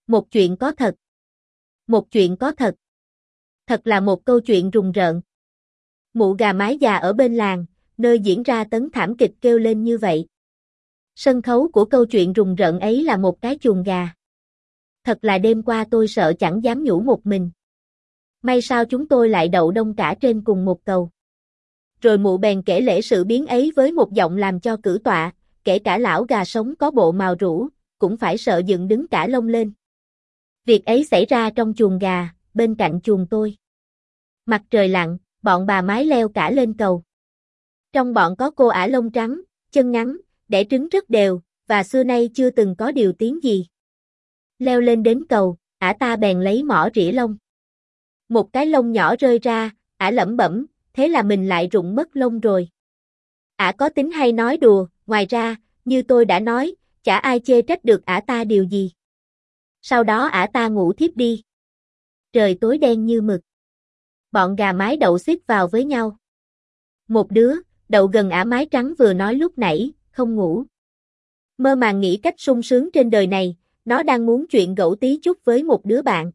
Một chuyện có thật. Một chuyện có thật. Thật là một câu chuyện rùng rợn. Mụ gà mái già ở bên làng, nơi diễn ra tấn thảm kịch kêu lên như vậy. Sân khấu của câu chuyện rùng rợn ấy là một cái chuồng gà. Thật là đêm qua tôi sợ chẳng dám nhủ một mình. May sao chúng tôi lại đậu đông cả trên cùng một cầu. Rồi mụ bèn kể lễ sự biến ấy với một giọng làm cho cử tọa, kể cả lão gà sống có bộ màu rũ, cũng phải sợ dựng đứng cả lông lên. Việc ấy xảy ra trong chuồng gà, bên cạnh chuồng tôi. Mặt trời lặn, bọn bà mái leo cả lên cầu. Trong bọn có cô ả lông trắng, chân ngắn, đẻ trứng rất đều, và xưa nay chưa từng có điều tiếng gì. Leo lên đến cầu, ả ta bèn lấy mỏ rỉa lông. Một cái lông nhỏ rơi ra, ả lẩm bẩm, thế là mình lại rụng mất lông rồi. Ả có tính hay nói đùa, ngoài ra, như tôi đã nói, chả ai chê trách được ả ta điều gì. Sau đó ả ta ngủ thiếp đi. Trời tối đen như mực. Bọn gà mái đậu xít vào với nhau. Một đứa, đậu gần ả mái trắng vừa nói lúc nãy, không ngủ. Mơ màng nghĩ cách sung sướng trên đời này, nó đang muốn chuyện gẫu tí chút với một đứa bạn.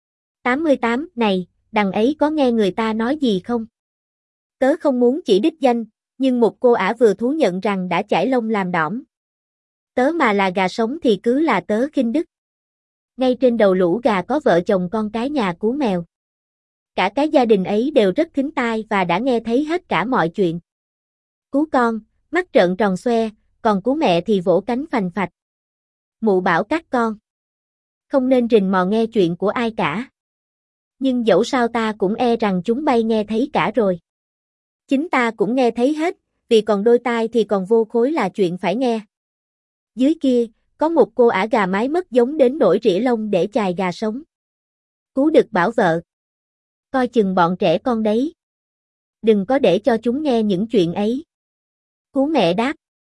88, này, đằng ấy có nghe người ta nói gì không? Tớ không muốn chỉ đích danh, nhưng một cô ả vừa thú nhận rằng đã chải lông làm đỏm. Tớ mà là gà sống thì cứ là tớ khinh đức. Ngay trên đầu lũ gà có vợ chồng con cái nhà cú mèo. Cả cái gia đình ấy đều rất thính tai và đã nghe thấy hết cả mọi chuyện. Cú con, mắt trợn tròn xoe, còn cú mẹ thì vỗ cánh phành phạch. Mụ bảo các con không nên rình mò nghe chuyện của ai cả. Nhưng dẫu sao ta cũng e rằng chúng bay nghe thấy cả rồi. Chính ta cũng nghe thấy hết, vì còn đôi tai thì còn vô khối là chuyện phải nghe. Dưới kia, có một cô ả gà mái mất giống đến nỗi rỉa lông để chài gà sống. Cú đực bảo vợ. Coi chừng bọn trẻ con đấy. Đừng có để cho chúng nghe những chuyện ấy. Cú mẹ đáp.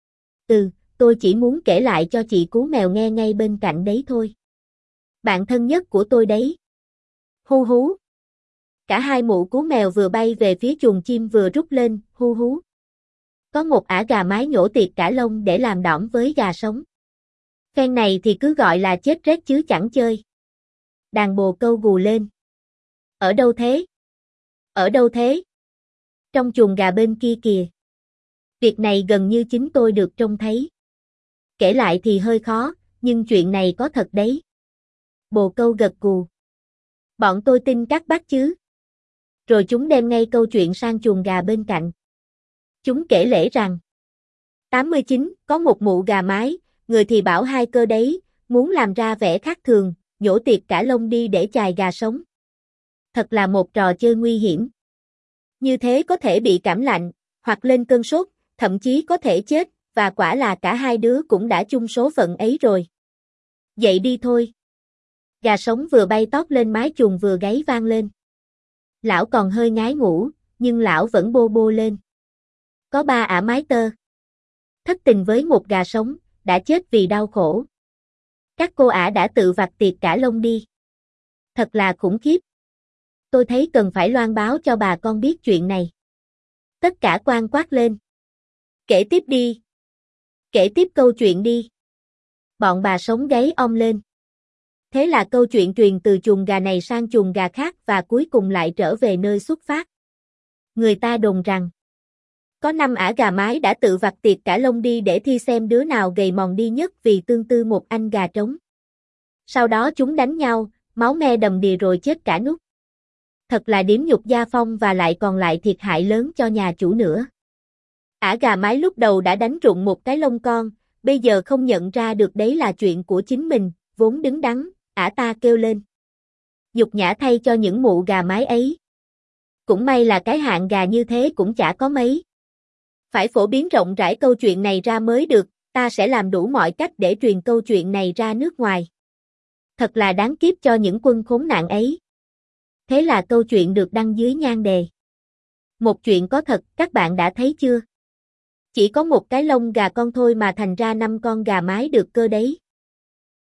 Tôi chỉ muốn kể lại cho chị cú mèo nghe ngay bên cạnh đấy thôi. Bạn thân nhất của tôi đấy. Hu hú. Cả hai mụ cú mèo vừa bay về phía chuồng chim vừa rút lên, hu hú. Có một ả gà mái nhổ tiệt cả lông để làm đỏm với gà sống. Phen này thì cứ gọi là chết rét chứ chẳng chơi. Đàn bồ câu gù lên. Ở đâu thế? Ở đâu thế? Trong chuồng gà bên kia kìa. Việc này gần như chính tôi được trông thấy. Kể lại thì hơi khó, nhưng chuyện này có thật đấy. Bồ câu gật gù. Bọn tôi tin các bác chứ. Rồi chúng đem ngay câu chuyện sang chuồng gà bên cạnh. Chúng kể lể rằng 89, có một mụ gà mái, người thì bảo hai cơ đấy, muốn làm ra vẻ khác thường, nhổ tiệt cả lông đi để chài gà sống. Thật là một trò chơi nguy hiểm. Như thế có thể bị cảm lạnh, hoặc lên cơn sốt, thậm chí có thể chết, và quả là cả hai đứa cũng đã chung số phận ấy rồi. Dậy đi thôi. Gà sống vừa bay tót lên mái chuồng vừa gáy vang lên. Lão còn hơi ngái ngủ, nhưng lão vẫn bô bô lên. Có ba ả mái tơ. Thất tình với một gà sống, đã chết vì đau khổ. Các cô ả đã tự vặt tiệt cả lông đi. Thật là khủng khiếp. Tôi thấy cần phải loan báo cho bà con biết chuyện này. Tất cả quan quát lên. Kể tiếp đi. Kể tiếp câu chuyện đi. Bọn bà sống gáy ong lên. Thế là câu chuyện truyền từ chuồng gà này sang chuồng gà khác và cuối cùng lại trở về nơi xuất phát. Người ta đồn rằng có 5 ả gà mái đã tự vặt tiệt cả lông đi để thi xem đứa nào gầy mòn đi nhất vì tương tư một anh gà trống. Sau đó chúng đánh nhau, máu me đầm đìa rồi chết cả nút. Thật là điếm nhục gia phong và lại còn lại thiệt hại lớn cho nhà chủ nữa. Ả gà mái lúc đầu đã đánh rụng một cái lông con, bây giờ không nhận ra được đấy là chuyện của chính mình, vốn đứng đắn, ả ta kêu lên. Nhục nhã thay cho những mụ gà mái ấy. Cũng may là cái hạng gà như thế cũng chả có mấy. Phải phổ biến rộng rãi câu chuyện này ra mới được, ta sẽ làm đủ mọi cách để truyền câu chuyện này ra nước ngoài. Thật là đáng kiếp cho những quân khốn nạn ấy. Thế là câu chuyện được đăng dưới nhan đề. Một chuyện có thật, các bạn đã thấy chưa? Chỉ có một cái lông gà con thôi mà thành ra 5 con gà mái được cơ đấy.